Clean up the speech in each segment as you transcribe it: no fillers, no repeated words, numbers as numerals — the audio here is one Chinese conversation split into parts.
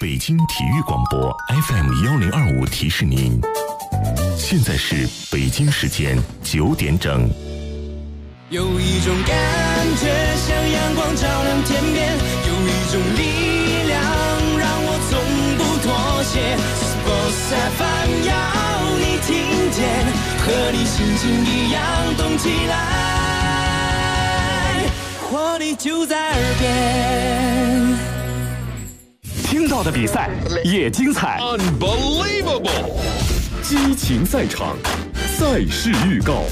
北京体育广播 FM1025提示您，现在是北京时间9点整。 有一种感觉像阳光照亮天边，有一种力量让我从不妥协。Sports FM 要你听见，和你心情一样动起来，活力就在耳边。 听到的比赛也精彩 ，Unbelievable！ 激情赛场，赛事预告。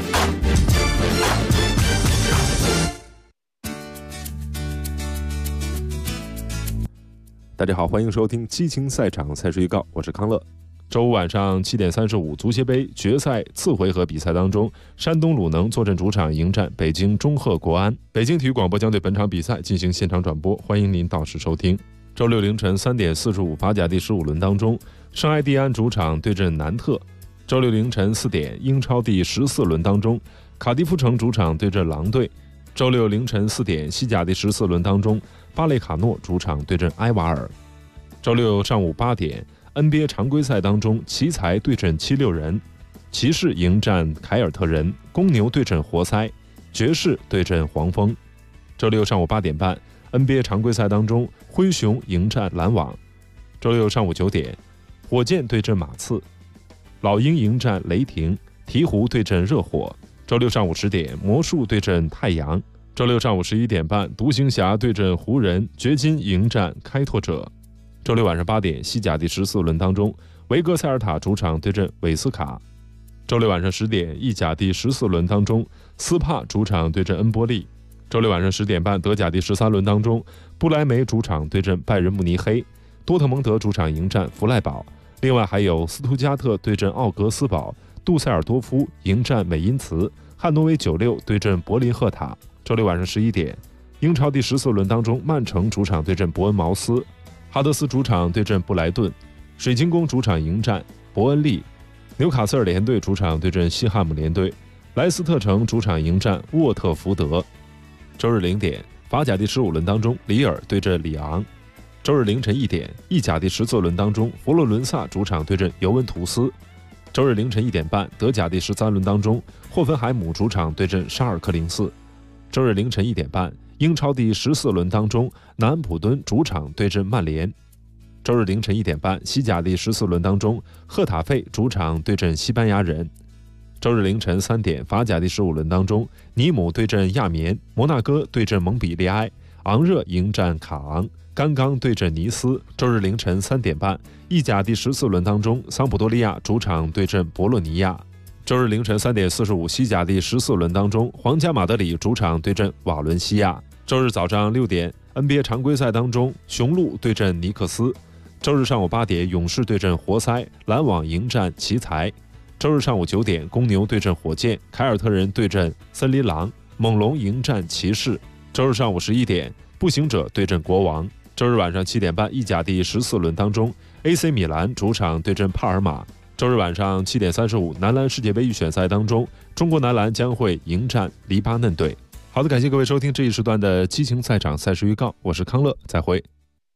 大家好，欢迎收听激情赛场赛事预告，我是康乐。周五晚上7点35，足协杯决赛次回合比赛当中，山东鲁能坐镇主场迎战北京中赫国安。北京体育广播将对本场比赛进行现场转播，欢迎您到时收听。周六凌晨3点45，法甲第15轮当中，圣埃蒂安主场对阵南特。周六凌晨4点，英超第14轮当中，卡迪夫城主场对阵狼队。周六凌晨4点，西甲第14轮当中，巴列卡诺主场对阵埃瓦尔。周六上午8点， NBA 常规赛当中，奇才对阵76人，骑士迎战凯尔特人，公牛对阵活塞，爵士对阵黄蜂。周六上午8点半， NBA 常规赛当中，灰熊迎战篮网。周六上午9点，火箭对阵马刺，老鹰迎战雷霆，鹈鹕对阵热火。周六上午10点，魔术对阵太阳。周六上午11点半，独行侠对阵湖人，掘金迎战开拓者。周六晚上8点，西甲第14轮当中，维格塞尔塔主场对阵韦斯卡。周六晚上10点，意甲第14轮当中，斯帕主场对阵恩波利。周六晚上10点半，德甲第13轮当中，不莱梅主场对阵拜仁慕尼黑，多特蒙德主场迎战弗赖堡。另外还有斯图加特对阵奥格斯堡，杜塞尔多夫迎战美因茨，汉诺威96对阵柏林赫塔。周六晚上11点，英超第14轮当中，曼城主场对阵伯恩茅斯，哈德斯主场对阵布莱顿，水晶宫主场迎战伯恩利，纽卡斯尔联队主场对阵西汉姆联队，莱斯特城主场迎战沃特福德。周日0点，法甲第15轮当中，里尔对阵里昂。周日凌晨1点，意甲第14轮当中，佛罗伦萨主场对阵尤文图斯。周日凌晨1点半，德甲第13轮当中，霍芬海姆主场对阵沙尔克零四。周日凌晨1点半，英超第14轮当中，南安普敦主场对阵曼联。周日凌晨1点半，西甲第14轮当中，赫塔费主场对阵西班牙人。周日凌晨3点，法甲第15轮当中，尼姆对阵亚眠，摩纳哥对阵蒙彼利埃，昂热迎战卡昂，甘刚对阵尼斯。周日凌晨3点半，意甲第14轮当中，桑普多利亚主场对阵博洛尼亚。周日凌晨3点45，西甲第14轮当中，皇家马德里主场对阵瓦伦西亚。周日早上6点， NBA 常规赛当中，雄鹿对阵尼克斯。周日上午8点，勇士对阵活塞，篮网迎战奇才。周日上午9点，公牛对阵火箭，凯尔特人对阵森林狼，猛龙迎战骑士。周日上午11点，步行者对阵国王。周日晚上7点半，意甲第14轮当中， AC 米兰主场对阵帕尔马。周日晚上7点35，男篮世界杯预选赛当中，中国男篮将会迎战黎巴嫩队。好的，感谢各位收听这一时段的激情赛场赛事预告，我是康乐，再会。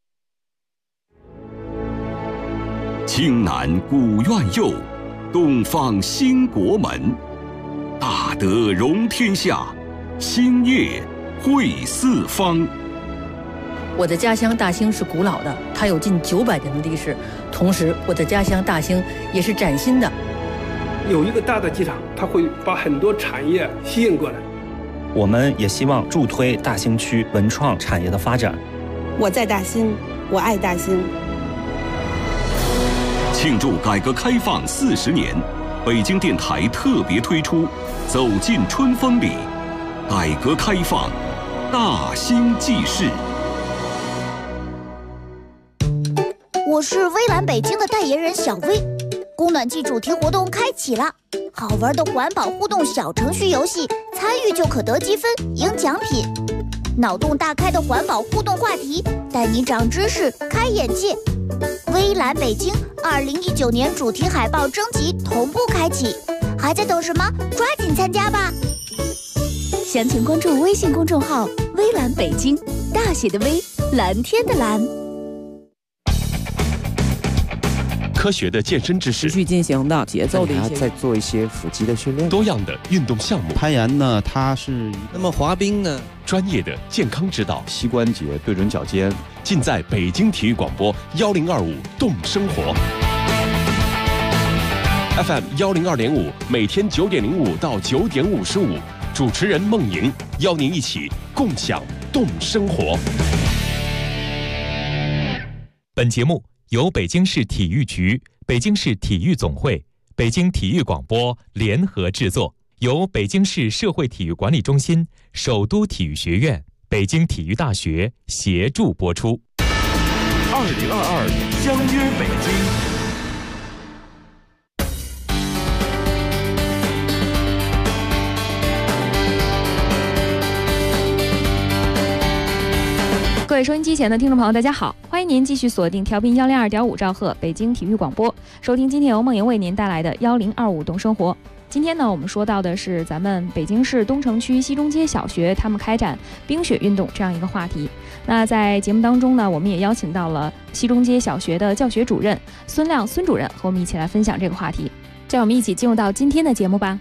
青南古院右，东方兴国门，大德容天下，兴业汇四方。 我的家乡大兴是古老的，它有近900年的历史。同时，我的家乡大兴也是崭新的。 有一个大的机场，它会把很多产业吸引过来。 我们也希望助推大兴区文创产业的发展。 我在大兴，我爱大兴。 庆祝改革开放40年，北京电台特别推出《走进春风里》，改革开放大兴记事。 我是微蓝北京的代言人小薇，供暖季主题活动开启了，好玩的环保互动小程序游戏，参与就可得积分赢奖品。脑洞大开的环保互动话题，带你长知识开眼界。微蓝北京2019年主题海报征集同步开启，还在等什么？抓紧参加吧！ 详情关注微信公众号微蓝北京，大写的微，蓝天的蓝。 科学的健身知识， 持续进行的节奏的一些， 再做一些腹肌的训练， 多样的运动项目。 攀岩呢，它是那么滑冰呢， 专业的健康指导， 膝关节对准脚尖， 尽在北京体育广播1025动生活 FM 102.5，每天9点05到9点55，主持人孟莹邀您一起共享动生活。 本节目由北京市体育局、北京市体育总会、北京体育广播联合制作，由北京市社会体育管理中心、首都体育学院、北京体育大学协助播出。 2022相约北京。 各位收音机前的听众朋友，大家好，欢迎您继续锁定调频102.5兆赫北京体育广播，收听今天由梦莹为您带来的1025动生活。今天呢，我们说到的是咱们北京市东城区西中街小学他们开展冰雪运动这样一个话题。那在节目当中呢，我们也邀请到了西中街小学的教学主任孙亮孙主任和我们一起来分享这个话题。让我们一起进入到今天的节目吧。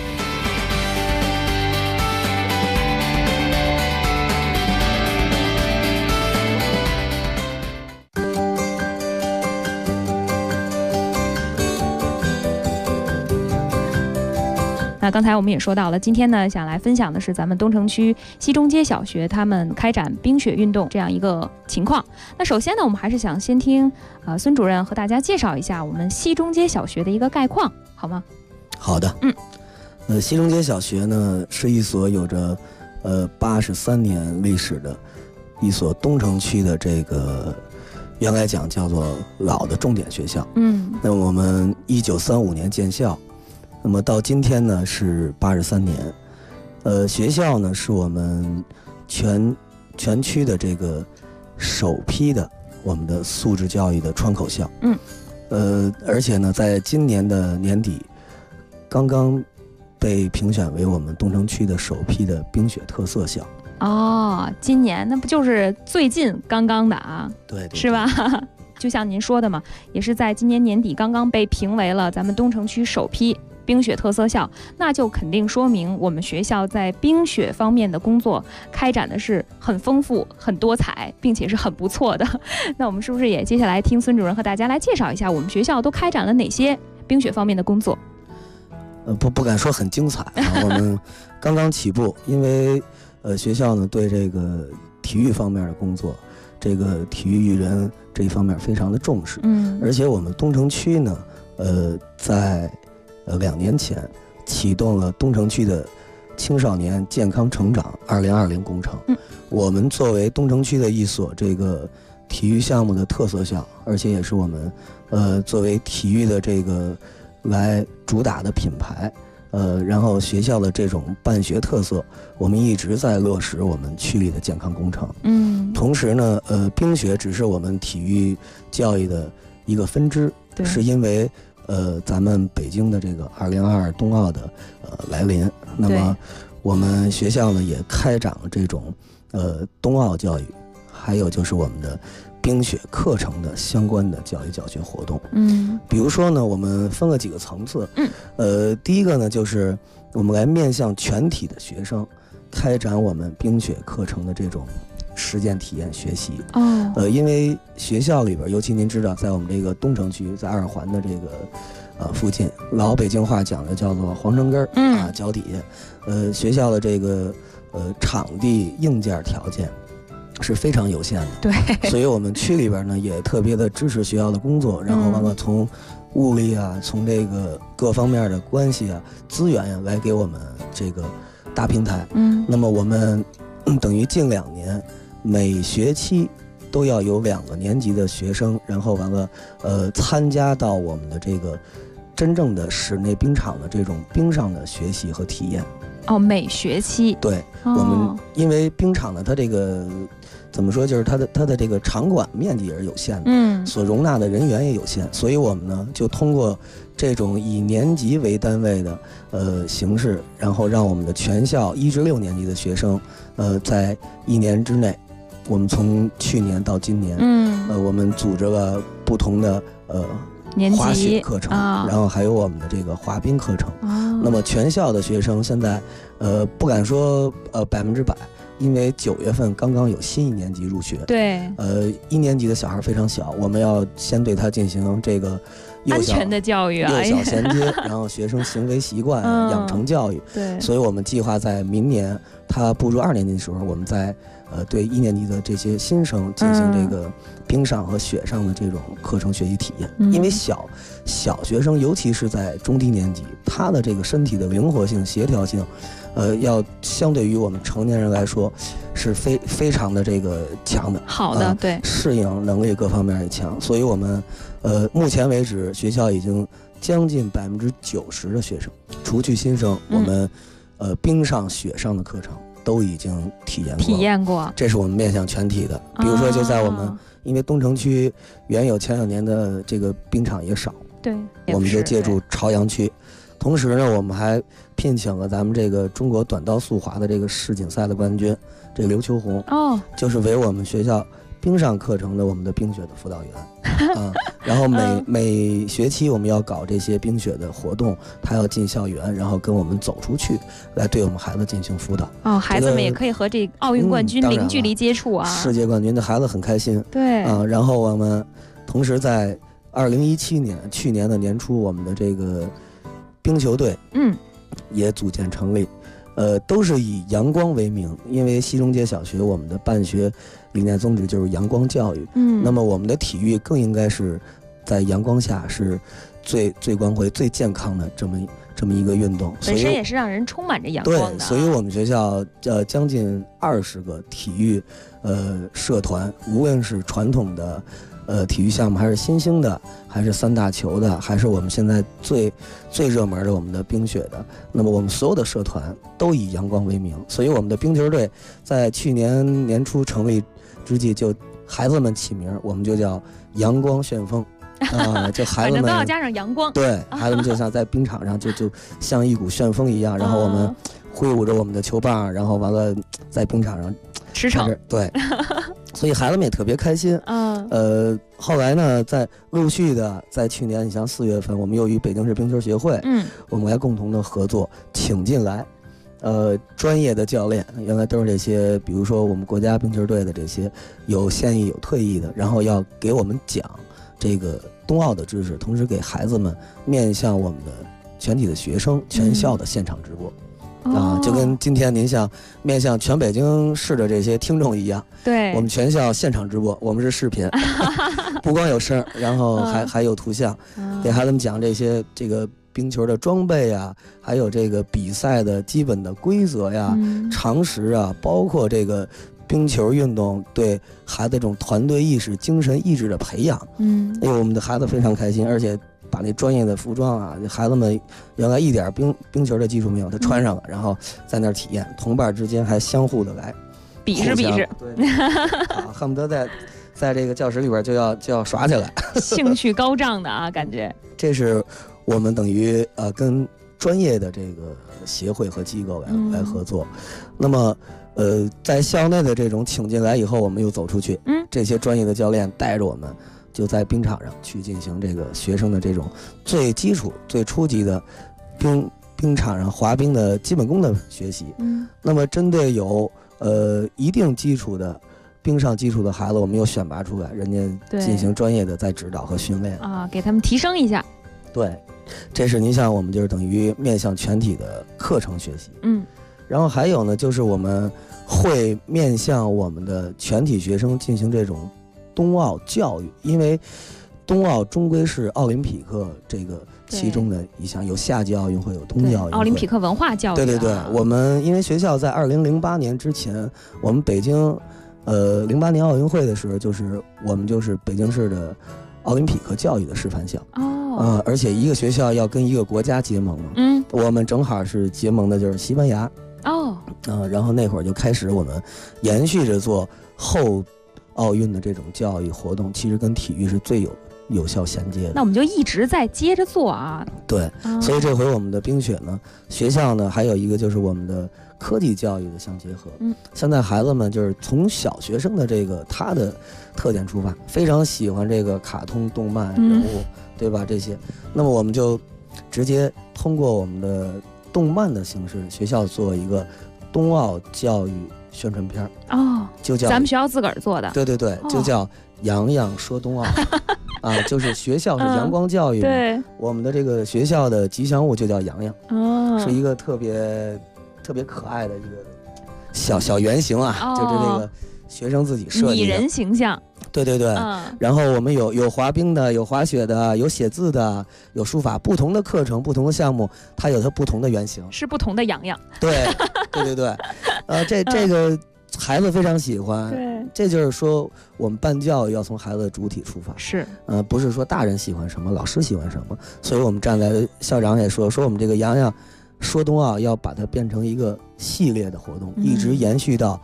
那刚才我们也说到了，今天呢，想来分享的是咱们东城区西中街小学他们开展冰雪运动这样一个情况。那首先呢，我们还是想先听孙主任和大家介绍一下我们西中街小学的一个概况，好吗？ 好的。西中街小学呢是一所有着83年历史的一所东城区的这个原来讲叫做老的重点学校。那我们1935年建校。那么到今天呢是83年，学校呢是我们全区的这个首批的我们的素质教育的窗口校。而且呢在今年的年底，刚刚被评选为我们东城区的首批的冰雪特色校。 哦，今年那不就是最近刚刚的啊？ 对， 是吧？就像您说的嘛，也是在今年年底刚刚被评为了咱们东城区首批冰雪特色校，那就肯定说明我们学校在冰雪方面的工作开展的是很丰富、很多彩，并且是很不错的。那我们是不是也接下来听孙主任和大家来介绍一下我们学校都开展了哪些冰雪方面的工作？ 不敢说很精彩啊，我们刚刚起步，因为学校呢对这个体育方面的工作，这个体育育人这一方面非常的重视。而且我们东城区呢，在2年前启动了东城区的青少年健康成长2020工程。我们作为东城区的一所这个体育项目的特色校，而且也是我们作为体育的这个来主打的品牌，然后学校的这种办学特色，我们一直在落实我们区里的健康工程。同时呢，冰雪只是我们体育教育的一个分支，是因为咱们北京的这个2022冬奥的来临，那么我们学校呢也开展了这种冬奥教育，还有就是我们的冰雪课程的相关的教育教学活动。比如说呢，我们分了几个层次。第一个呢就是我们来面向全体的学生开展我们冰雪课程的这种实践体验学习。因为学校里边，尤其您知道，在我们这个东城区，在2环的这个附近，老北京话讲的叫做皇城根啊，脚底下，学校的这个场地硬件条件是非常有限的。 对， 所以我们区里边呢也特别的支持学校的工作，然后完了从物力啊，从这个各方面的关系啊、资源呀，来给我们这个大平台。那么我们等于近2年。每学期都要有2个年级的学生，然后完了，参加到我们的这个真正的室内冰场的这种冰上的学习和体验。 每学期。 对，我们因为冰场呢，它这个怎么说，就是它的这个场馆面积也是有限的，所容纳的人员也有限，所以我们呢就通过这种以年级为单位的形式，然后让我们的全校1至6年级的学生，在1年之内。我们从去年到今年，我们组织了不同的滑雪课程，然后还有我们的这个滑冰课程。那么全校的学生现在，不敢说100%，因为9月份刚刚有新1年级入学。 对。 1年级的小孩非常小，我们要先对他进行这个安全的教育啊， 幼小衔接，然后学生行为习惯养成教育。 对。 所以我们计划在明年他步入2年级的时候，我们在对1年级的这些新生进行这个冰上和雪上的这种课程学习体验。因为小学生，尤其是在中低年级，他的这个身体的灵活性、协调性，要相对于我们成年人来说，是非常的这个强的。 好的，对， 适应能力各方面也强。所以我们目前为止，学校已经将近90%的学生，除去新生，我们冰上、雪上的课程都已经体验过。这是我们面向全体的。比如说，就在我们因为东城区原有前2年的这个冰场也少， 对， 我们就借助朝阳区。同时呢，我们还聘请了咱们这个中国短道速滑的这个世锦赛的冠军，这个刘秋红，就是为我们学校冰上课程的我们的冰雪的辅导员然后每学期我们要搞这些冰雪的活动，他要进校园，然后跟我们走出去，来对我们孩子进行辅导。 孩子们也可以和这奥运冠军零距离接触啊， 世界冠军的孩子很开心。 对然后我们同时在2017年去年的年初，我们的这个冰球队也组建成立。都是以阳光为名，因为西中街小学我们的办学理念宗旨就是阳光教育。那么我们的体育更应该是在阳光下是最光辉、最健康的这么一个运动， 本身也是让人充满着阳光的。 对，所以我们学校将近20个体育社团，无论是传统的体育项目，还是新兴的，还是3大球的，还是我们现在最热门的我们的冰雪的，那么我们所有的社团都以阳光为名。所以我们的冰球队在去年年初成立之际，就孩子们起名，我们就叫阳光旋风就孩子们都要加上阳光。 对，孩子们就像在冰场上就像一股旋风一样，然后我们挥舞着我们的球棒，然后完了在冰场上驰骋。 对所以孩子们也特别开心。后来呢，在陆续的在去年，你像4月份，我们又与北京市冰球协会，我们来共同的合作，请进来专业的教练，原来都是这些，比如说我们国家冰球队的这些有现役有退役的，然后要给我们讲这个冬奥的知识，同时给孩子们面向我们的全体的学生全校的现场直播。就跟今天您像面向全北京市的这些听众一样， 对， 我们全校现场直播，我们是视频不光有声，然后还有图像，给孩子们讲这个冰球的装备啊，还有这个比赛的基本的规则呀、常识啊，包括这个冰球运动对孩子这种团队意识、精神意志的培养。因为我们的孩子非常开心，而且把那专业的服装啊，孩子们原来一点冰球的技术没有，他穿上了，然后在那儿体验，同伴之间还相互的来比试， 对恨不得在这个教室里边就要耍起来， 兴趣高涨的啊，感觉。 这是我们等于跟专业的这个协会和机构来合作。那么在校内的这种请进来以后，我们又走出去，这些专业的教练带着我们，就在冰场上去进行这个学生的这种最基础、最初级的冰场上滑冰的基本功的学习。那么针对有一定基础的冰上基础的孩子，我们又选拔出来，人家进行专业的再指导和训练啊，给他们提升一下。 对，这是您像我们就是等于面向全体的课程学习。然后还有呢，就是我们会面向我们的全体学生进行这种冬奥教育，因为冬奥终归是奥林匹克这个其中的一项，有夏季奥运会，有冬季奥运会， 奥林匹克文化教育。 对，我们因为学校在2008年之前，我们北京08年奥运会的时候，我们就是北京市的奥林匹克教育的示范校。而且一个学校要跟一个国家结盟嘛，我们正好是结盟的就是西班牙。然后那会儿就开始我们延续着做后奥运的这种教育活动，其实跟体育是最有效衔接的。 那我们就一直在接着做啊。 对，所以这回我们的冰雪呢，学校呢还有一个就是我们的科技教育的相结合。现在孩子们就是从小学生的这个他的特点出发，非常喜欢这个卡通动漫人物， 对吧？这些，那么我们就直接通过我们的动漫的形式，学校做一个冬奥教育宣传片哦， 就叫咱们学校自个儿做的， 对对对，就叫洋洋说冬奥啊，就是学校是阳光教育嘛， 对， 我们的这个学校的吉祥物就叫洋洋， 哦， 是一个特别可爱的一个小圆形啊，就是这个学生自己设计的拟人形象。 对对对，然后我们有滑冰的，有滑雪的，有写字的，有书法，不同的课程，不同的项目，它有它不同的原型， 是不同的洋洋。 对对对对，这个孩子非常喜欢。 对， 这就是说我们办教育要从孩子的主体出发， 是， 不是说大人喜欢什么，老师喜欢什么，所以我们站在校长也说我们这个洋洋说冬奥要把它变成一个系列的活动，一直延续到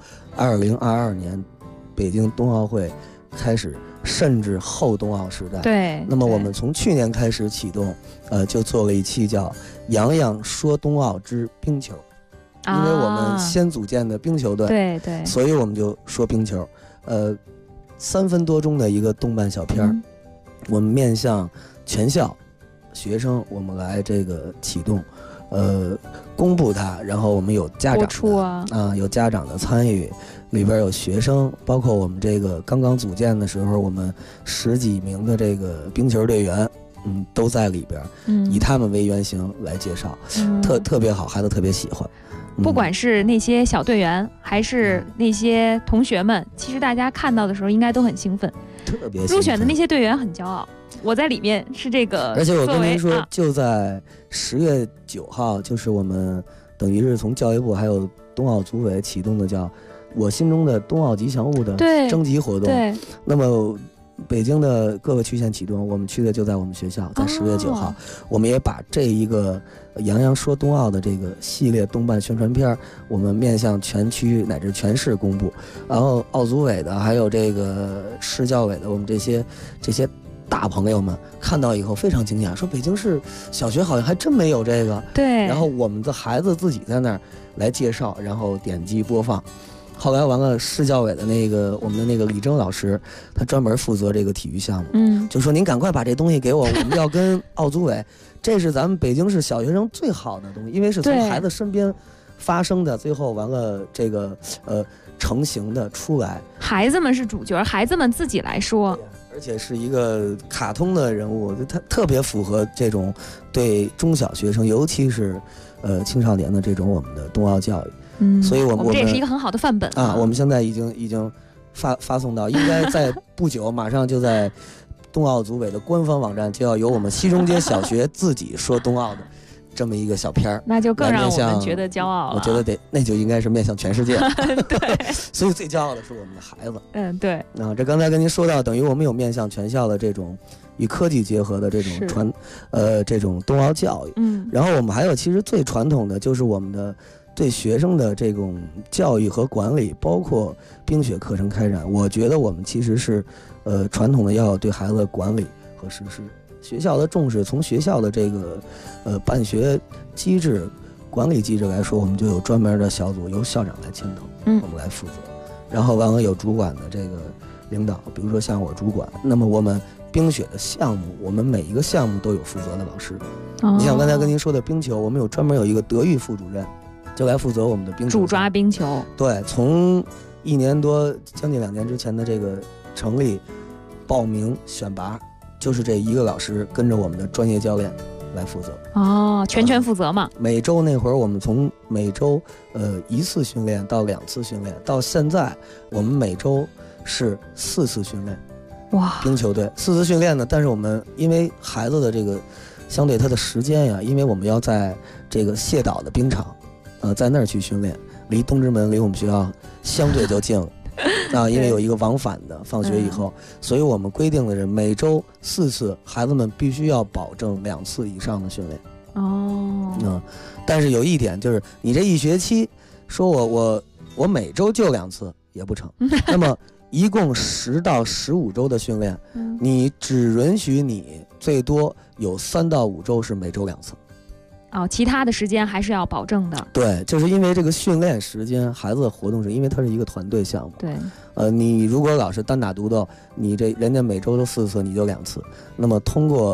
2022年北京冬奥会开始，甚至后冬奥时代。 对。 那么我们从去年开始启动，就做了一期叫《洋洋说冬奥之冰球》，因为我们先组建的冰球队， 对对， 所以我们就说冰球。3分多钟的一个动漫小片我们面向全校学生，我们来这个启动。公布它，然后我们有家长有家长的参与，里边有学生，包括我们这个刚刚组建的时候，我们10几名的这个冰球队员，都在里边，以他们为原型来介绍，特别好，孩子特别喜欢。 不管是那些小队员，还是那些同学们，其实大家看到的时候应该都很兴奋， 特别兴奋。 入选的那些队员很骄傲。我在里面是这个， 而且我跟您说，就在10月9号，就是我们等于是从教育部还有冬奥组委启动的叫我心中的冬奥吉祥物的征集活动。 对， 那么北京的各个区县启动，我们去的就在我们学校，在10月9号，我们也把这一个洋洋说冬奥的这个系列动漫宣传片，我们面向全区乃至全市公布。然后奥组委的还有这个市教委的，我们这些大朋友们看到以后非常惊讶，说北京市小学好像还真没有这个。 对。 然后我们的孩子自己在那儿来介绍，然后点击播放。后来完了，市教委的我们的那个李征老师，他专门负责这个体育项目，就说您赶快把这东西给我，我们要跟奥组委，这是咱们北京市小学生最好的东西，因为是从孩子身边发生的，最后完了这个成型的出来， 孩子们是主角，孩子们自己来说。 而且是一个卡通的人物，它特别符合这种对中小学生，尤其是青少年的这种我们的冬奥教育。所以我们这也是一个很好的范本啊。我们现在已经发送到，应该在不久，马上就在冬奥组委的官方网站就要有我们西中街小学自己说冬奥的这么一个小片儿， 那就更让我们觉得骄傲了。 我觉得那就应该是面向全世界。对，所以最骄傲的是我们的孩子。 对。 这刚才跟您说到，等于我们有面向全校的这种与科技结合的这种这种冬奥教育。然后我们还有其实最传统的就是我们的对学生的这种教育和管理，包括冰雪课程开展。我觉得我们其实是传统的要有对孩子的管理和实施。学校的重视，从学校的这个办学机制、管理机制来说，我们就有专门的小组，由校长来牵头，我们来负责。然后完了有主管的这个领导，比如说像我主管，那么我们冰雪的项目，我们每一个项目都有负责的老师。你像刚才跟您说的冰球，我们专门有一个德育副主任，就来负责我们的冰球。 主抓冰球。对， 从1年多将近2年之前的这个成立、报名、选拔。就是这一个老师跟着我们的专业教练来负责全负责嘛。 每周那会儿我们从每周1次训练到2次训练，到现在我们每周是4次训练。 哇！ 冰球队4次训练呢，但是我们因为孩子的这个相对他的时间呀，因为我们要在这个谢岛的冰场，在那儿去训练，离东直门离我们学校相对就近了。因为有一个往返的放学以后，所以我们规定的是每周4次，孩子们必须要保证2次以上的训练。但是有一点就是，你这一学期说我每周就2次也不成，那么一共10到15周的训练，你只允许你最多有3到5周是每周2次。 其他的时间还是要保证的。 对，就是因为这个训练时间，孩子的活动是因为它是一个团队项目。 对， 你如果老是单打独斗，你人家每周都4次，你就2次。那么通过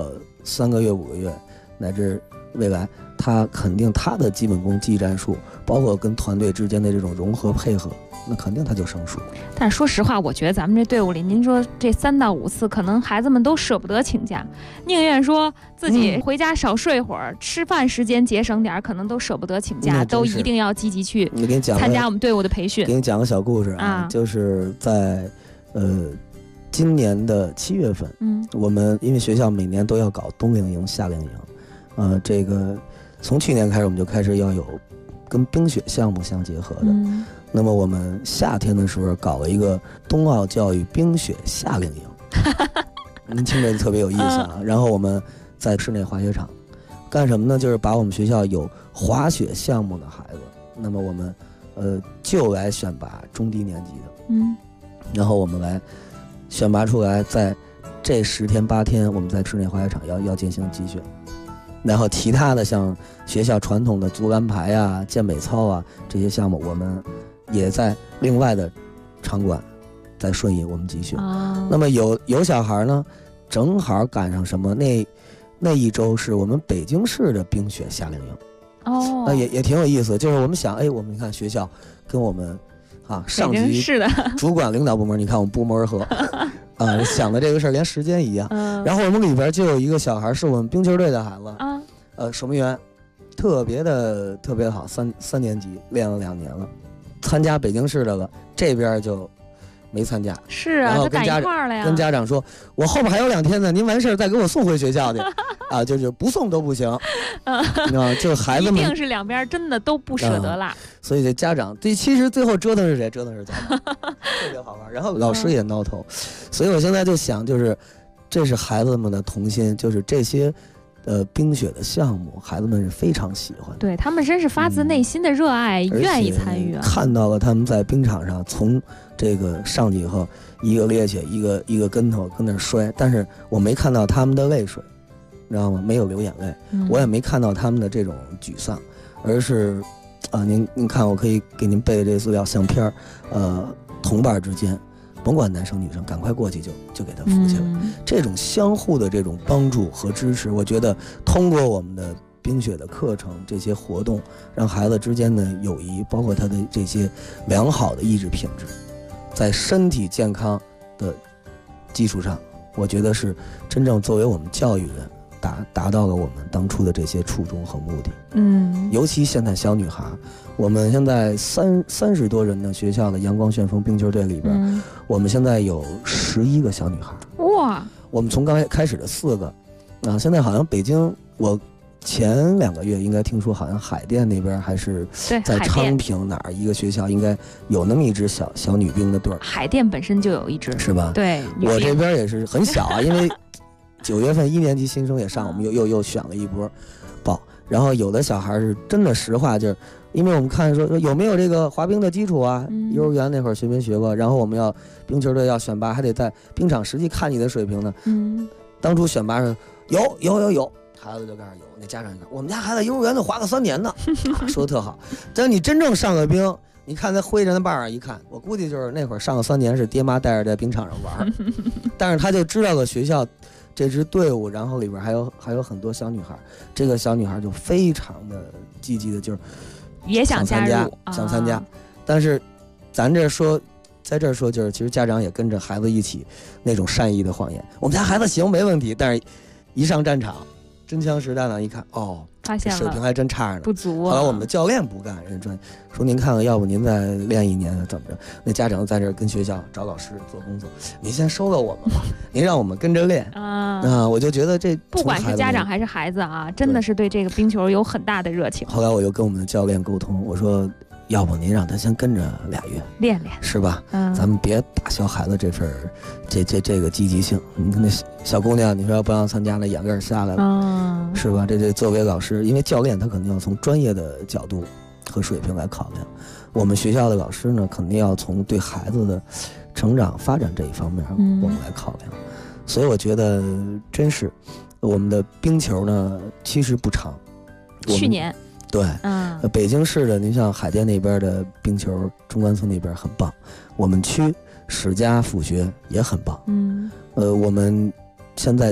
3个月、5个月，乃至未来，他肯定他的基本功、技战术，包括跟团队之间的这种融合配合，那肯定他就生疏。 但是说实话，我觉得咱们这队伍里，您说这3到5次，可能孩子们都舍不得请假，宁愿说自己回家少睡会儿，吃饭时间节省点，可能都舍不得请假，都一定要积极去参加我们队伍的培训。 给你讲个小故事啊，就是在今年的7月份，我们因为学校每年都要搞冬令营、夏令营，这个从去年开始我们就开始要有跟冰雪项目相结合的。那么我们夏天的时候搞了一个冬奥教育冰雪夏令营，您听着特别有意思啊。然后我们在室内滑雪场干什么呢？就是把我们学校有滑雪项目的孩子，那么我们就来选拔中低年级的，然后我们来选拔出来，在这10天8天，我们在室内滑雪场要进行集训。然后其他的像学校传统的足篮排啊、健美操啊这些项目，我们也在另外的场馆在顺义我们集训。那么有小孩呢，正好赶上什么那一周是我们北京市的冰雪夏令营。那也挺有意思，就是我们想，我们看学校跟我们上级主管领导部门，你看我们不谋而合。想的这个事儿连时间一样。然后我们里边就有一个小孩是我们冰球队的孩子，守门员，特别好，3年级练了2年了，参加北京市的了，这边就没参加。 是啊，就赶一块儿了呀。 跟家长说，我后面还有2天呢，您完事儿再给我送回学校去。就是不送都不行。就孩子们一定是两边真的都不舍得啦。 所以这家长其实最后折腾是谁？折腾是家长，特别好玩。然后老师也挠头，所以我现在就想，就是这是孩子们的童心，就是这些冰雪的项目，孩子们是非常喜欢的。 对，他们真是发自内心的热爱，愿意参与啊。 看到了他们在冰场上从这个上去以后，一个趔趄，一个跟头跟那摔，但是我没看到他们的泪水，你知道吗？没有流眼泪，我也没看到他们的这种沮丧，而是您看，我可以给您背这资料相片，同伴之间，甭管男生女生，赶快过去就给他扶起来。这种相互的这种帮助和支持，我觉得通过我们的冰雪的课程这些活动，让孩子之间的友谊，包括他的这些良好的意志品质，在身体健康的基础上，我觉得是真正作为我们教育人达到了我们当初的这些初衷和目的。尤其现在小女孩，我们现在30多人的学校的阳光旋风冰球队里边，我们现在有11个小女孩。 哇！ 我们从刚开始的4个，现在好像北京，我前2个月应该听说，好像海淀那边还是在昌平哪儿一个学校，应该有那么一支小女兵的队。 海淀本身就有一支， 是吧？ 对， 我这边也是很小啊，因为9月份1年级新生也上，我们又选了一波报。然后有的小孩是真的实话，就是因为我们看说有没有这个滑冰的基础啊，幼儿园那会儿学没学过，然后我们要冰球队要选拔，还得在冰场实际看你的水平呢。当初选拔是有，孩子就告诉有，那家长一看，我们家孩子幼儿园都滑了3年呢，说的特好。但你真正上个冰，你看他挥着那把儿一看，我估计就是那会儿上了3年是爹妈带着在冰场上玩，但是他就知道了学校这支队伍，然后里边还有很多小女孩，这个小女孩就非常的积极的，就是也想加入， 想参加。但是咱这说，在这说，就是其实家长也跟着孩子一起那种善意的谎言，我们家孩子行没问题，但是一上战场真枪实弹的一看， 发现了水平还真差着呢， 不足。 后来我们的教练不干，人家说您看看，要不您再练1年怎么着？那家长在这跟学校找老师做工作，您先收了我们吧，您让我们跟着练我就觉得这不管是家长还是孩子啊，真的是对这个冰球有很大的热情。 后来我又跟我们的教练沟通，我说要不您让他先跟着2月练，是吧？咱们别打消孩子这份这个积极性。你看那小姑娘，你说要不让参加，那眼泪下来了，是吧？这作为老师，因为教练他肯定要从专业的角度和水平来考量，我们学校的老师呢，肯定要从对孩子的成长发展这一方面我们来考量。所以我觉得真是我们的冰球呢，其实不长。 去年。 对，北京市的，您像海淀那边的冰球，中关村那边很棒，我们区史家附学也很棒。我们现在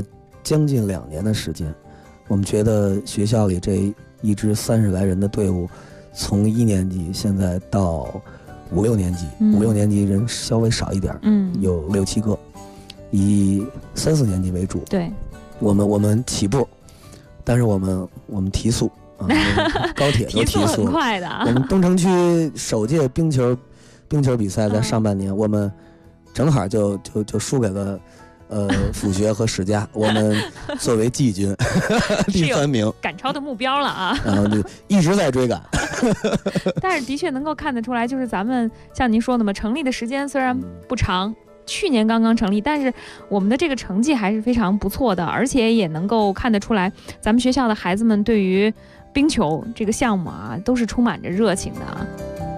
将近2年的时间。我们觉得学校里这一支30来人的队伍，从1年级现在到5、6年级，5、6年级人稍微少一点，有6、7个，以3、4年级为主。 对， 我们起步，但是我们提速啊，高铁都提速很快的。 我们东城区首届冰球比赛在上半年，我们正好就输给了辅学和史家，我们作为季军第3名， 赶超的目标了啊！ 然后就一直在追赶。 但是的确能够看得出来，就是咱们像您说的嘛，成立的时间虽然不长，去年刚刚成立，但是我们的这个成绩还是非常不错的，而且也能够看得出来，咱们学校的孩子们对于冰球这个项目啊，都是充满着热情的啊。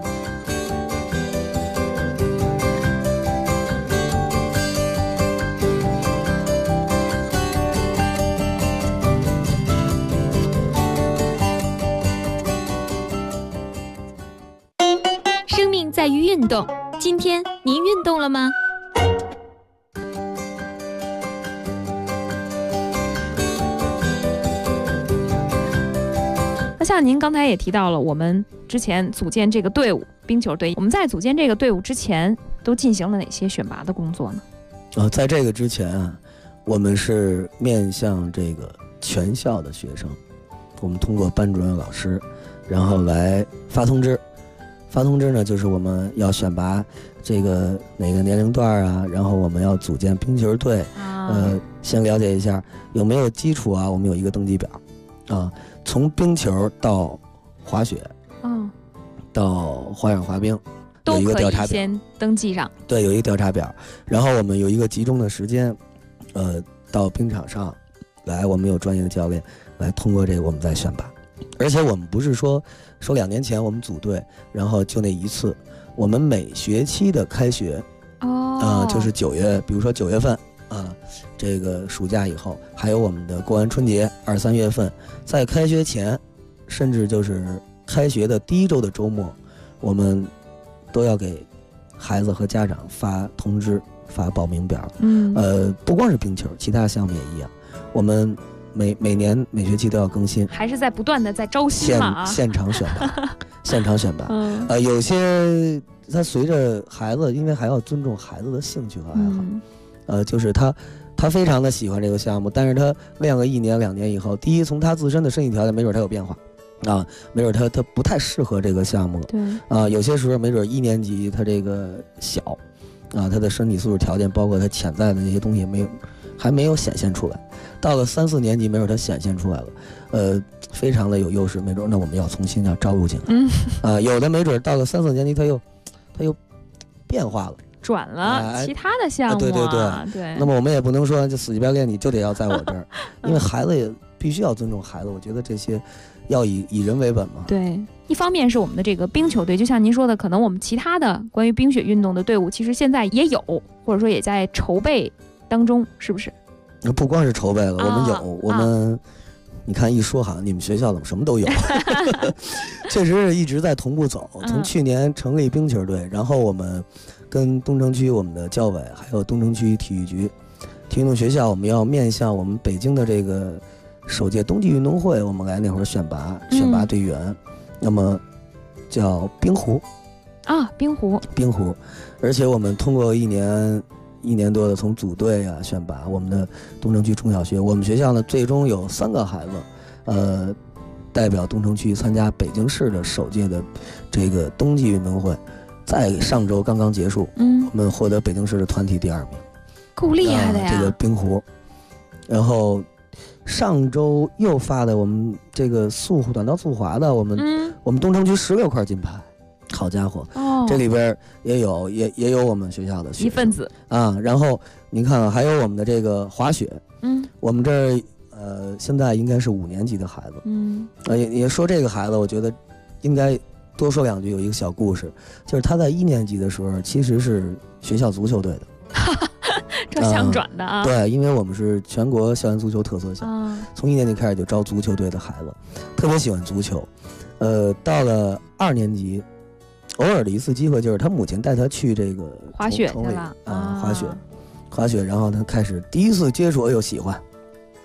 生命在于运动，今天您运动了吗？ 那像您刚才也提到了，我们之前组建这个队伍冰球队，我们在组建这个队伍之前都进行了哪些选拔的工作呢？ 在这个之前啊，我们是面向这个全校的学生，我们通过班主任老师，然后来发通知。发通知呢，就是我们要选拔这个哪个年龄段啊，然后我们要组建冰球队，先了解一下有没有基础啊，我们有一个登记表，啊，从冰球到滑雪，到花样滑冰，有一个调查表， 都可以先登记上。 对，有一个调查表，然后我们有一个集中的时间，到冰场上来，我们有专业的教练来通过这个我们再选拔。而且我们不是说2年前我们组队，然后就那一次，我们每学期的开学，就是9月，比如说9月份啊，这个暑假以后，还有我们的过完春节2、3月份，在开学前，甚至就是开学的第1周的周末，我们都要给孩子和家长发通知、发报名表。不光是冰球，其他项目也一样，我们每年每学期都要更新， 还是在不断的在招新嘛啊， 现场选拔，现场选拔。有些他随着孩子，因为还要尊重孩子的兴趣和爱好，就是他非常的喜欢这个项目，但是他练个1年2年以后，第一从他自身的身体条件，没准他有变化。没准他不太适合这个项目了。 对， 有些时候没准1年级他这个小，他的身体素质条件，包括他潜在的那些东西还没有显现出来。到了3、4年级，没准他显现出来了，非常的有优势，没准那我们要重新要招入进来。有的没准到了3、4年级，他又变化了。 转了其他的项目， 对。那么我们也不能说就死乞白赖，你就得要在我这儿，因为孩子也必须要尊重孩子。我觉得这些要以人为本嘛。 对，一方面是我们的这个冰球队，就像您说的，可能我们其他的关于冰雪运动的队伍，其实现在也有，或者说也在筹备当中，是不是？ 不光是筹备了，我们有，我们你看一说好像你们学校怎么什么都有，确实是一直在同步走。从去年成立冰球队，然后我们跟东城区我们的教委，还有东城区体育局、体育运动学校，我们要面向我们北京的这个首届冬季运动会，我们来那会儿选拔队员，那么叫冰壶冰壶，而且我们通过1年多的从组队啊选拔，我们的东城区中小学，我们学校呢最终有3个孩子，代表东城区参加北京市的首届的这个冬季运动会，在上周刚刚结束，我们获得北京市的团体第2名， 够厉害的呀！ 这个冰壶，然后上周又发的我们这个短道速滑的，我们东城区16块金牌。好家伙，这里边也有我们学校的一份子啊。然后您看看，还有我们的这个滑雪，我们这儿现在应该是5年级的孩子，也说这个孩子，我觉得应该多说2句。有一个小故事，就是他在1年级的时候，其实是学校足球队的， 这相转的啊。 对，因为我们是全国校园足球特色校，从1年级开始就招足球队的孩子，特别喜欢足球。到了2年级。偶尔的一次机会，就是他母亲带他去这个滑雪去了滑雪，然后他开始第一次接触，喜欢，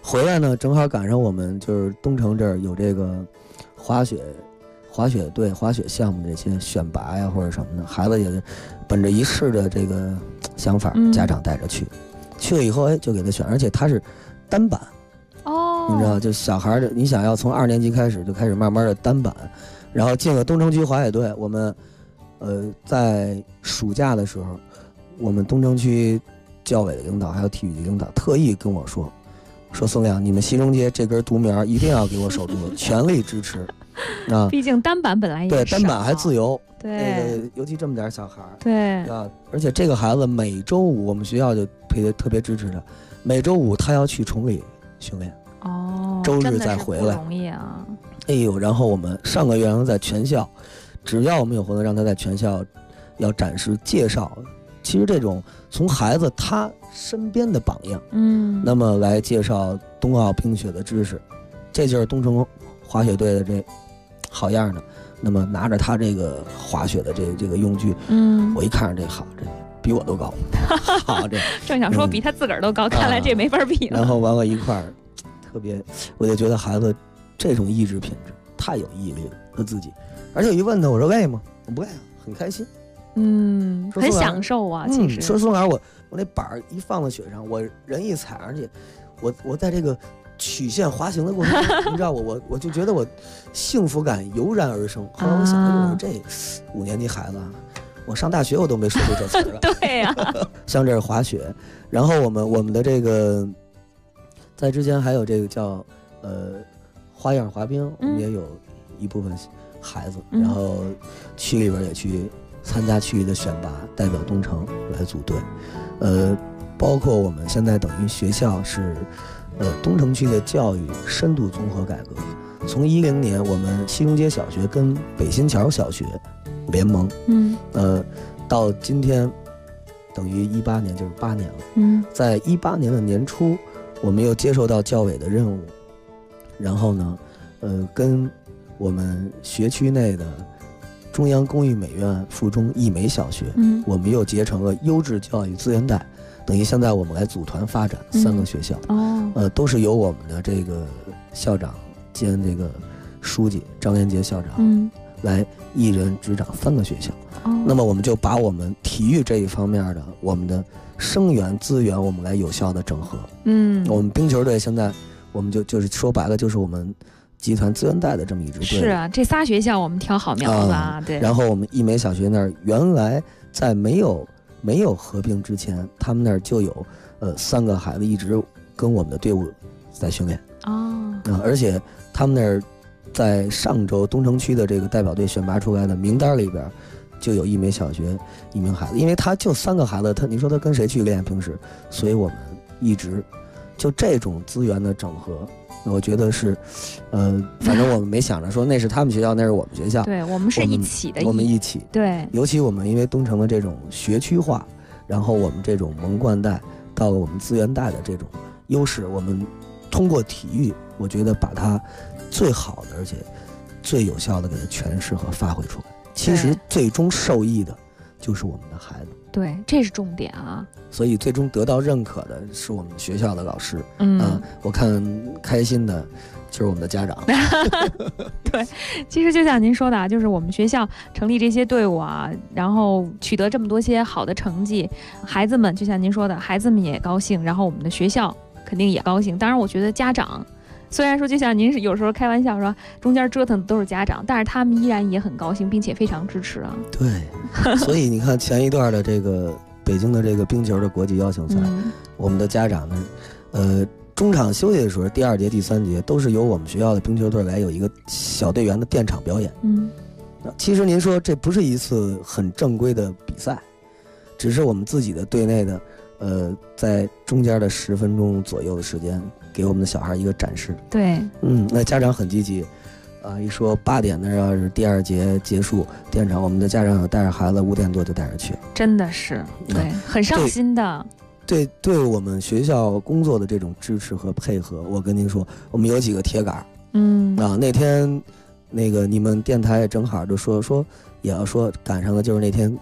回来呢，正好赶上我们就是东城这儿有这个滑雪队、滑雪项目这些选拔呀或者什么的，孩子也是本着一试的这个想法，家长带着去了以后，就给他选，而且他是单板。你知道，就小孩的，你想要从2年级开始就开始慢慢的单板，然后进了东城区滑雪队。我们，在暑假的时候，我们东城区教委的领导还有体育局领导特意跟我说宋亮，你们西中街这根独苗一定要给我守住，全力支持。啊， 毕竟单板本来也对单板还自由， 对， 尤其这么点小孩， 对啊，而且这个孩子每周五我们学校就特别支持他，每周五他要去崇礼训练。周日再回来， 不容易啊！ 哎呦，然后我们上个月让他在全校，只要我们有活动，让他在全校要展示介绍。其实这种从孩子他身边的榜样，那么来介绍冬奥冰雪的知识，这就是东城滑雪队的这好样的。那么拿着他这个滑雪的这个用具，我一看着这好，这比我都高，好这正想说比他自个儿都高，看来这没法比了。 然后完了一块儿。特别，我就觉得孩子这种意志品质太有毅力了，他自己。而且我一问他，我说累吗？我不累啊，很开心。 很享受啊。其实说松老师，我那板一放在雪上，我人一踩上去，我在这个曲线滑行的过程中，你知道我就觉得我幸福感油然而生。后来我想，我这5年级孩子，我上大学我都没说出这词来。 对呀， 像这是滑雪，然后我们的这个。在之前还有这个叫花样滑冰，我们也有一部分孩子，然后区里边也去参加区里的选拔，代表东城来组队。包括我们现在等于学校是东城区的教育深度综合改革。从10年，我们西中街小学跟北新桥小学联盟，到今天等于18年，就是8年了。在18年的年初。我们又接受到教委的任务，然后呢，跟我们学区内的中央工艺美院附中艺美小学，我们又结成了优质教育资源带，等于现在我们来组团发展3个学校，都是由我们的这个校长兼这个书记张连杰校长，来一人执掌3个学校。那么我们就把我们体育这一方面的我们的生源资源，我们来有效的整合。我们冰球队现在我们就是说白了，就是我们集团资源带的这么一支队。 是啊，这仨学校我们挑好苗子啊，对。 然后我们艺美小学那儿原来在没有合并之前，他们那儿就有3个孩子一直跟我们的队伍在训练。而且他们那儿在上周东城区的这个代表队选拔出来的名单里边。就有艺美小学1名孩子，因为他就3个孩子，你说他跟谁去练平时？所以我们一直就这种资源的整合，我觉得是，反正我们没想着说那是他们学校，那是我们学校， 对我们是一起的， 我们一起， 对， 尤其我们因为东城的这种学区化，然后我们这种蒙贯带到了我们资源带的这种优势，我们通过体育，我觉得把它最好的而且最有效的给它诠释和发挥出来。其实最终受益的就是我们的孩子， 对，这是重点啊。 所以最终得到认可的是我们学校的老师，我看开心的就是我们的家长。 对，其实就像您说的啊，就是我们学校成立这些队伍啊，然后取得这么多些好的成绩，孩子们就像您说的，孩子们也高兴，然后我们的学校肯定也高兴。当然，我觉得家长。虽然说，就像您有时候开玩笑说，中间折腾的都是家长，但是他们依然也很高兴，并且非常支持啊。 对，所以你看前一段的这个北京的这个冰球的国际邀请赛，我们的家长呢，中场休息的时候，第2节、第3节都是由我们学校的冰球队来有一个小队员的垫场表演。其实您说这不是一次很正规的比赛，只是我们自己的队内的，在中间的10分钟左右的时间。给我们的小孩一个展示， 对， 那家长很积极，一说8点呢，要是第2节结束垫场，我们的家长有带着孩子5点多就带着去， 真的是，对，很上心的。 对我们学校工作的这种支持和配合，我跟您说，我们有几个铁杆，那天那个你们电台也正好就说也要说赶上了，就是那天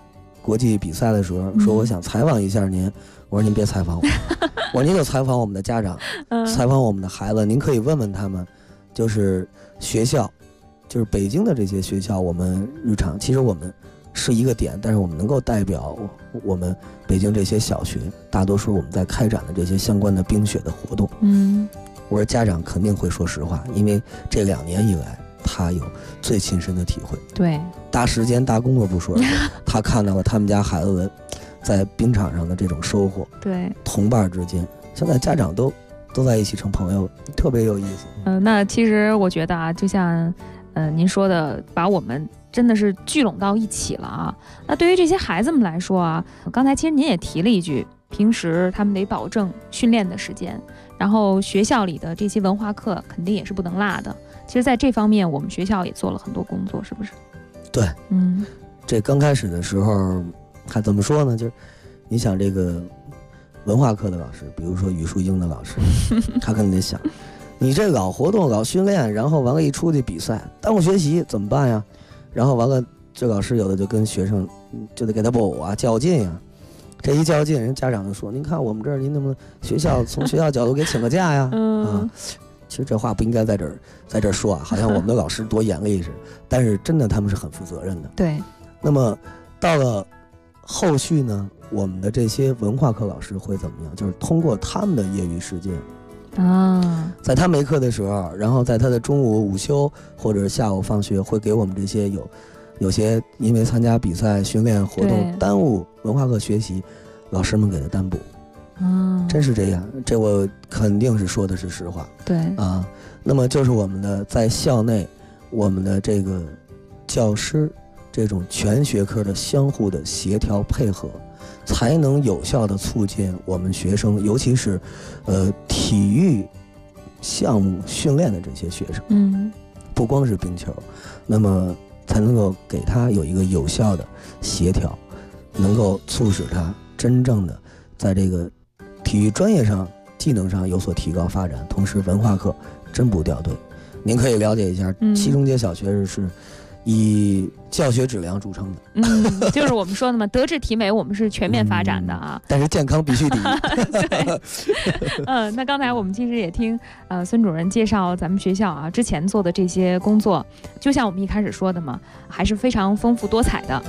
国际比赛的时候，说我想采访一下您。我说您别采访我，我说您就采访我们的家长，采访我们的孩子，您可以问问他们，就是学校，就是北京的这些学校，我们日常其实我们是一个点，但是我们能够代表我们北京这些小学，大多数我们在开展的这些相关的冰雪的活动。我说家长肯定会说实话，因为这2年以来他有最亲身的体会。 对， 大时间大工作不说，他看到了他们家孩子的在冰场上的这种收获。 对， 同伴之间，现在家长都在一起成朋友，特别有意思。 那其实我觉得啊，就像您说的，把我们真的是聚拢到一起了啊。那对于这些孩子们来说啊，刚才其实您也提了一句，平时他们得保证训练的时间，然后学校里的这些文化课肯定也是不能落的。其实在这方面我们学校也做了很多工作，是不是？ 对，这刚开始的时候还怎么说呢，就是你想这个文化课的老师，比如说语数英的老师，他可能得想，你这搞活动搞训练，然后完了一出去比赛耽误学习怎么办呀？然后完了这老师有的就跟学生就得给他搏啊较劲呀，这一较劲人家长就说，您看我们这儿您能不能从学校角度给请个假呀？其实这话不应该在这儿说啊，好像我们的老师多严厉似的，但是真的他们是很负责任的。 对。 那么到了后续呢，我们的这些文化课老师会怎么样？就是通过他们的业余时间在他没课的时候，然后在他的中午午休或者下午放学，会给我们这些有些因为参加比赛训练活动耽误文化课学习，老师们给他单补。真是这样，这我肯定是说的是实话。 对啊，那么就是我们的在校内，我们的这个教师这种全学科的相互的协调配合，才能有效的促进我们学生，尤其是体育项目训练的这些学生，不光是冰球，那么才能够给他有一个有效的协调，能够促使他真正的在这个体育专业上技能上有所提高发展，同时文化课真不掉队。您可以了解一下，七中街小学是以教学质量著称的。 就是我们说的嘛，德智体美我们是全面发展的啊。 但是健康必须第一。 对。那刚才我们其实也听孙主任介绍咱们学校啊之前做的这些工作，就像我们一开始说的嘛，还是非常丰富多彩的。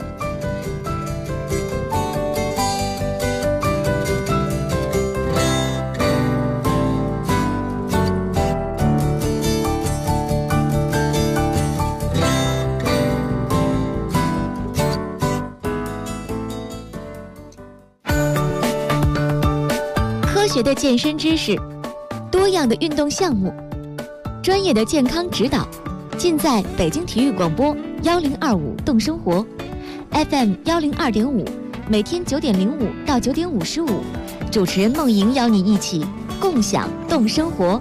科学的健身知识，多样的运动项目，专业的健康指导，尽在北京体育广播1025动生活 FM 102.5，每天9点05到9点55，主持人梦莹邀你一起共享动生活。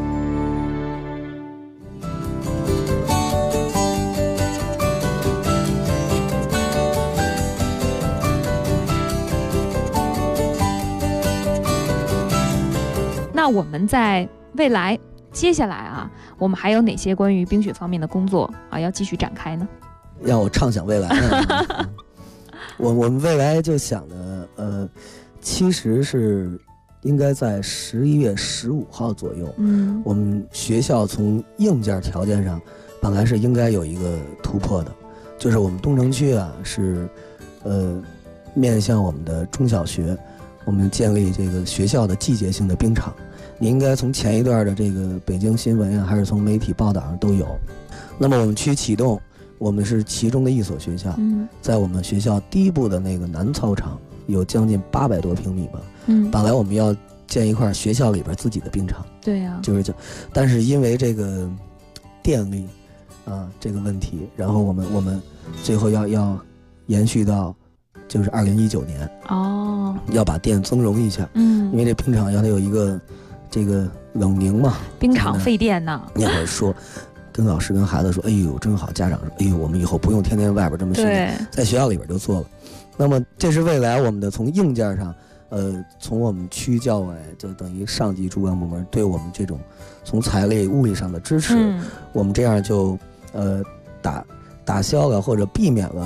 那我们在未来接下来啊，我们还有哪些关于冰雪方面的工作啊要继续展开呢？ 让我畅想未来呢。我们未来就想的其实是应该在11月15号左右，我们学校从硬件条件上本来是应该有一个突破的，就是我们东城区啊是面向我们的中小学，我们建立这个学校的季节性的冰场。你应该从前一段的这个北京新闻啊，还是从媒体报道上都有。那么我们区启动，我们是其中的一所学校，在我们学校第一部的那个南操场有将近800多平米吧。本来我们要建一块学校里边自己的冰场。 对呀。 但是因为这个电力啊这个问题，然后我们最后要延续到就是2019年要把电增容一下。因为这冰场要它有一个这个冷凝嘛， 冰场费电呢。 那会儿说，跟老师跟孩子说，哎呦真好，家长说，哎呦我们以后不用天天外边这么训练，在学校里边就做了。那么这是未来我们的从硬件上，从我们区教委就等于上级主管部门对我们这种从财力物力上的支持，我们这样就打消了或者避免了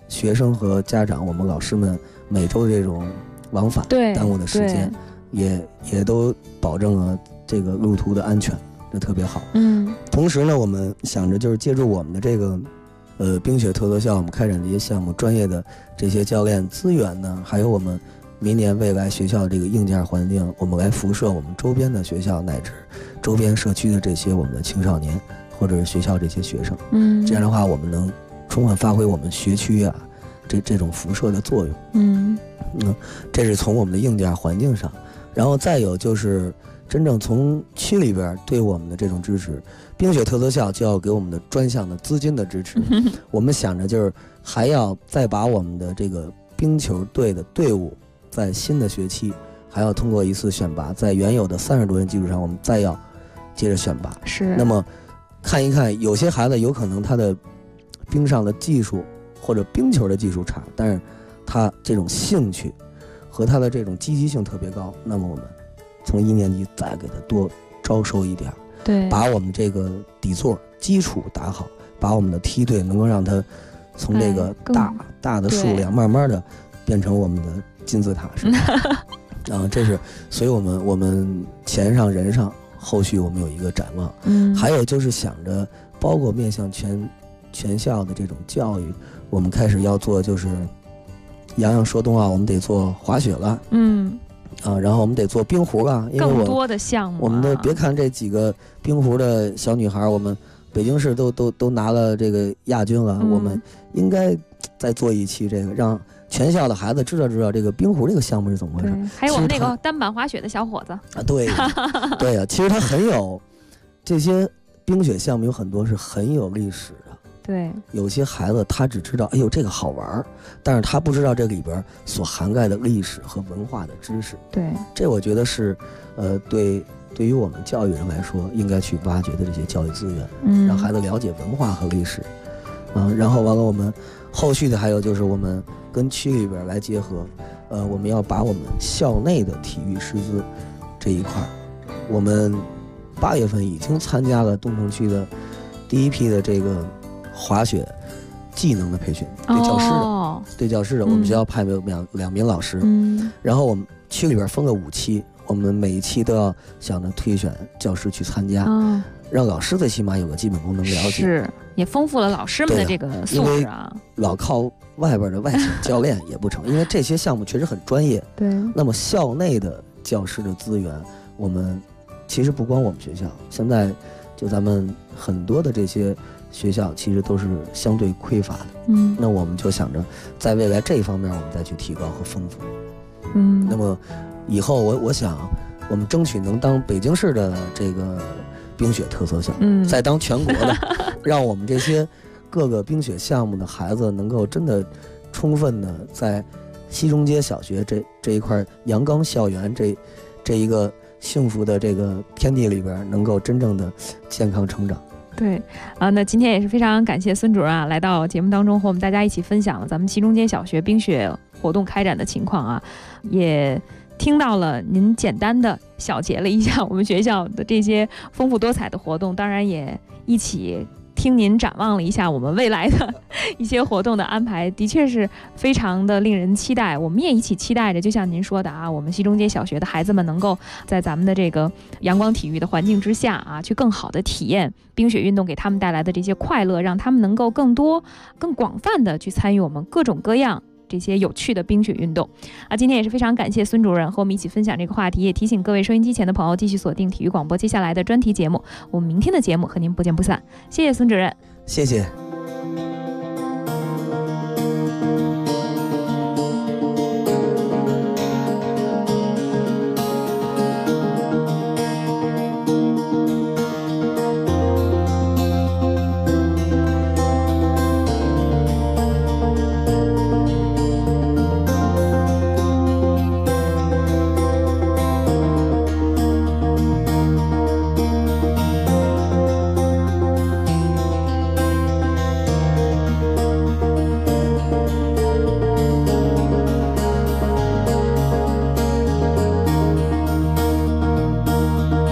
学生和家长，我们老师们每周的这种往返耽误的时间，也都保证了这个路途的安全，这特别好。同时呢，我们想着就是借助我们的这个冰雪特色校，我们开展这些项目，专业的这些教练资源呢，还有我们明年未来学校的这个硬件环境，我们来辐射我们周边的学校乃至周边社区的这些我们的青少年或者是学校这些学生。这样的话我们能充分发挥我们学区啊这种辐射的作用。这是从我们的硬件环境上，然后再有就是真正从区里边对我们的这种支持，冰雪特色校就要给我们的专项的资金的支持。我们想着就是还要再把我们的这个冰球队的队伍在新的学期还要通过一次选拔，在原有的30多人基础上，我们再要接着选拔。 是。 那么看一看，有些孩子有可能他的冰上的技术或者冰球的技术差，但是他这种兴趣和他的这种积极性特别高，那么我们从1年级再给他多招收一点， 对， 把我们这个底座基础打好，把我们的梯队能够让他从这个大的数量慢慢的变成我们的金字塔式。这是，所以我们钱上人上后续我们有一个展望。还有就是想着包括面向全校的这种教育，我们开始要做就是洋洋说冬奥，我们得做滑雪了。然后我们得做冰壶了，因为更多的项目。 我们的别看这几个冰壶的小女孩，我们北京市都拿了这个亚军了，我们应该再做一期这个，让全校的孩子知道这个冰壶这个项目是怎么回事。 还有我们那个单板滑雪的小伙子啊，对对呀，其实他很有这些冰雪项目，有很多是很有历史的。 对， 有些孩子他只知道哎呦这个好玩，但是他不知道这里边所涵盖的历史和文化的知识。 对， 这我觉得是对于我们教育人来说应该去挖掘的这些教育资源，让孩子了解文化和历史。然后完了我们后续的还有就是我们跟区里边来结合，我们要把我们校内的体育师资这一块，我们8月份已经参加了东城区的第一批的这个滑雪技能的培训，对教师的，我们学校派2名老师，然后我们区里边分了5期，我们每一期都要想着推选教师去参加，让老师最起码有个基本功能了解， 是也丰富了老师们的这个素质啊。 老靠外边的外请教练也不成，因为这些项目确实很专业。 对， 那么校内的教师的资源，我们其实不光我们学校，现在就咱们很多的这些学校其实都是相对匮乏的。那我们就想着在未来这一方面我们再去提高和丰富。那么以后我想我们争取能当北京市的这个冰雪特色校，再当全国的，让我们这些各个冰雪项目的孩子能够真的充分的在西中街小学这一块阳刚校园这一个幸福的这个天地里边，能够真正的健康成长。 对那今天也是非常感谢孙主任来到节目当中和我们大家一起分享了咱们西中街小学冰雪活动开展的情况也听到了您简单的小结了一下我们学校的这些丰富多彩的活动，当然也一起听您展望了一下我们未来的一些活动的安排，的确是非常的令人期待。我们也一起期待着，就像您说的我们西中街小学的孩子们能够在咱们的这个阳光体育的环境之下去更好的体验冰雪运动给他们带来的这些快乐，让他们能够更多更广泛的去参与我们各种各样这些有趣的冰雪运动今天也是非常感谢孙主任和我们一起分享这个话题，也提醒各位收音机前的朋友继续锁定体育广播接下来的专题节目，我们明天的节目和您不见不散。谢谢孙主任。 谢谢。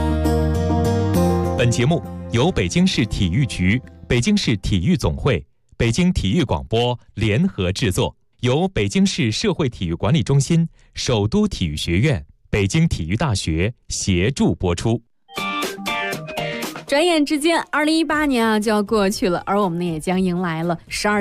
本节目由北京市体育局、北京市体育总会、 北京体育广播联合制作，由北京市社会体育管理中心、首都体育学院、北京体育大学协助播出。 转眼之间，2018年就要过去了，而我们呢也将迎来了12